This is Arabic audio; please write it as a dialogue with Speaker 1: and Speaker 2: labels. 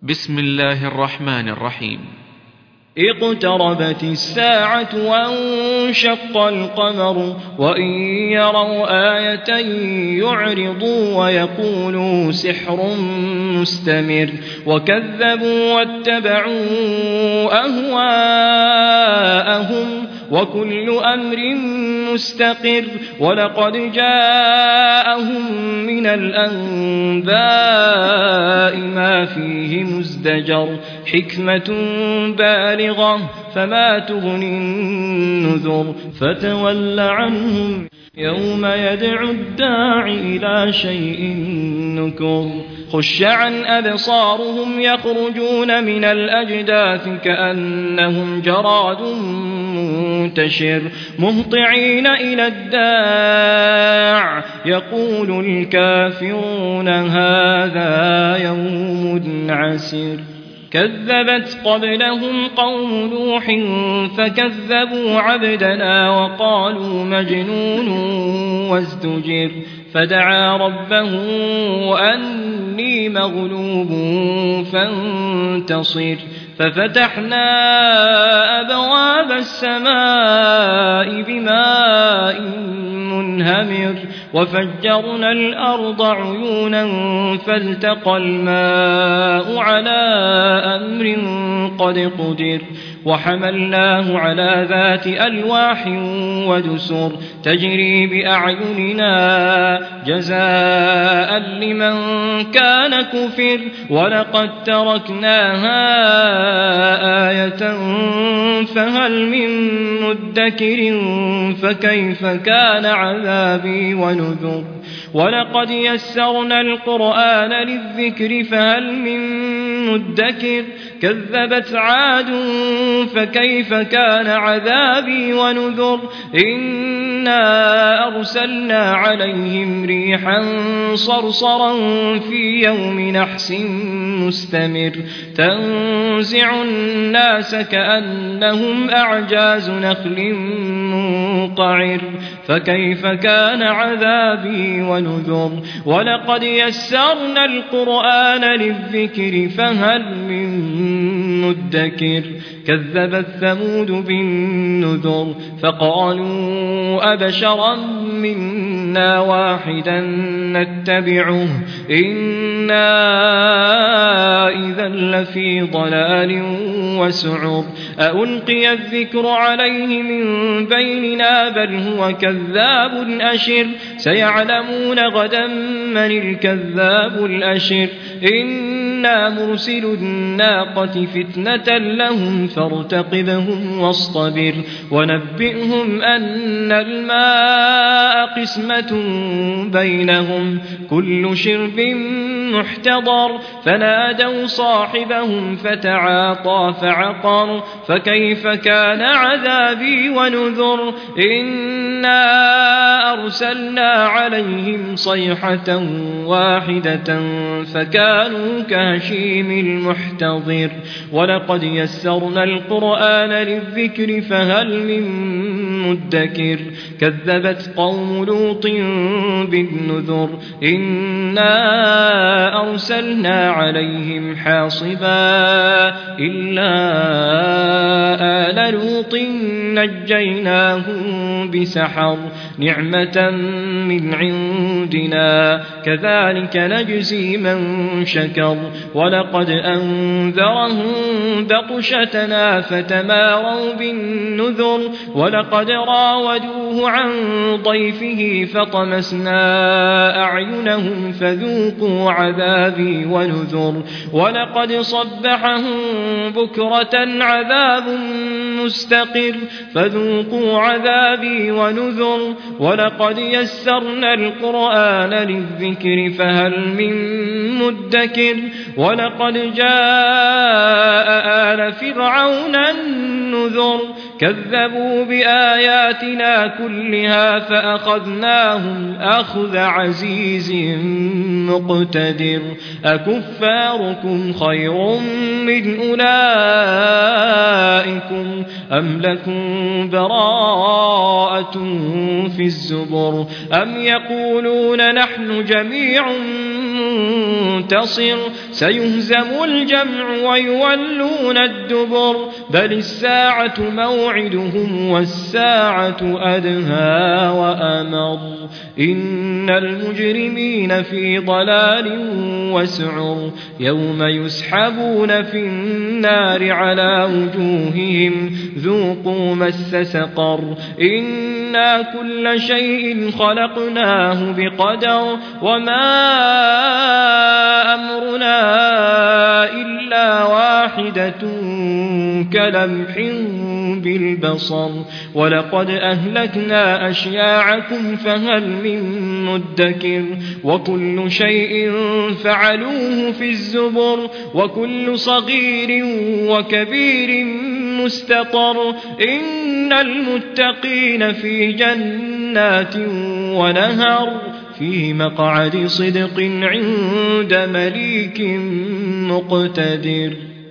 Speaker 1: بسم الله الرحمن الرحيم.
Speaker 2: اقتربت الساعة وانشق القمر وإن يروا آية يعرضوا ويقولوا سحر مستمر وكذبوا واتبعوا أهواءهم وكل أمر مستقر ولقد جاءهم من الأنباء ما فيه مزدجر حكمة بالغة فما تغني النذر فتول عنهم يوم يدعو الداعي إلى شيء نكر خش عن أبصارهم يخرجون من الأجداث كأنهم جراد منتشر مهطعين إلى الداع يقول الكافرون هذا يوم عسر كذبت قبلهم قوم نوح فكذبوا عبدنا وقالوا مجنون وازدجر فدعا ربه أني مغلوب فانتصر ففتحنا أبواب السماء بماء منهمر وفجرنا الأرض عيونا فالتقى الماء على أمر قد قدر وحملناه على ذات ألواح ودسر تجري بأعيننا جزاء لمن كان كفر ولقد تركناها آية فهل من مدكر فكيف كان عذابي ونذر ولقد يسرنا القرآن للذكر فهل من مدكر كذبت عاد فكيف كان عذابي ونذر إنا أرسلنا عليهم ريحا صرصرا في يوم نحس مستمر تنزع الناس كأنهم أعجاز نخل منقعر فكيف كان عذابي ونذر ولقد يسرنا القرآن للذكر فهل من مدكر كذبت ثمود بالنذر فقالوا أبشرا منا واحدا نتبعه إنا إذا لفي ضلال وسعر ألقي الذكر عليه من بيننا بل هو كذاب أشر سيعلمون غدا من الكذاب الأشر إنا مرسل الناقة فتنة لهم فارتقبهم واصطبر ونبئهم أن الماء قسمة بينهم كل شرب محتضر فنادوا صاحبهم فتعاطى فعقر فكيف كان عذابي ونذر إنا أرسلنا عليهم صيحة واحدة فكانوا كهشيم المحتضر ولقد يسرنا القرآن للذكر فهل من مدكر كذبت قوم لوط بالنذر إنا أرسلنا عليهم حاصبا إلا آل لوط نجيناهم بسحر نعمة من عندنا كذلك نجزي من شكر ولقد أنذرهم بطشتنا فتماروا بالنذر ولقد راودوه عن ضيفه فطمسنا أعينهم فذوقوا عذابي ونذر ولقد صبحهم بكرة عذاب مستقر فذوقوا عذابي ونذر ولقد يسرنا القرآن للذكر فهل من مدكر ولقد جاء آل فرعون النذر كذبوا بآياتنا كلها فأخذناهم أخذ عزيز مقتدر أكفاركم خير من أولئكم أم لكم براءة في الزبر أم يقولون نحن جميع منتصر سيهزم الجمع ويولون الدبر بل الساعة موعدهم والساعة أدهى وأمر إن المجرمين في ضلال وسعر يوم يسحبون في النار على وجوههم ذوقوا مس سقر إنا كل شيء خلقناه بقدر وما أمرنا إلا واحدة كلمح بالبصر ولقد أهلكنا أشياعكم فهل من مدكر وكل شيء فعلوه في الزبر وكل صغير وكبير مستطر إن المتقين في جنات ونهر في مقعد صدق عند مليك مقتدر.